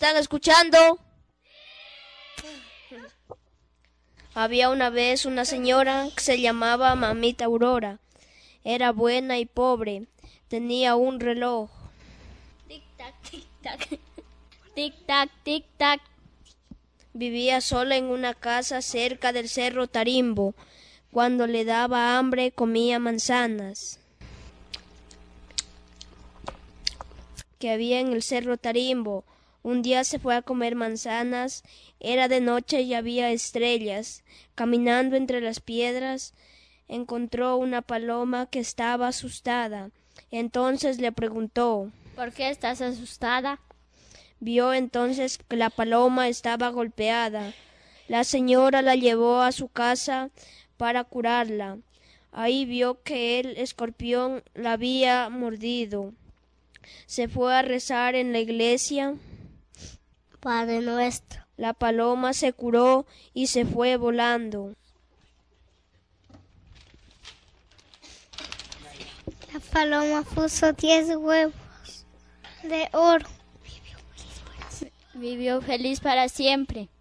están escuchando? Había una vez una señora que se llamaba Mamita Aurora. Era buena y pobre. Tenía un reloj. Tic-tac, tic-tac. Tic-tac, tic-tac. Vivía sola en una casa cerca del Cerro Tarimbo. Cuando le daba hambre comía manzanas que había en el Cerro Tarimbo. Un día se fue a comer manzanas. Era de noche y había estrellas. Caminando entre las piedras encontró una paloma que estaba asustada. Entonces le preguntó: ¿Por qué estás asustada? Vio entonces que la paloma estaba golpeada. La señora la llevó a su casa para curarla. Ahí vio que el escorpión la había mordido. Se fue a rezar en la iglesia. Padre nuestro. La paloma se curó y se fue volando. La paloma puso 10 huevos de oro. Vivió feliz para siempre.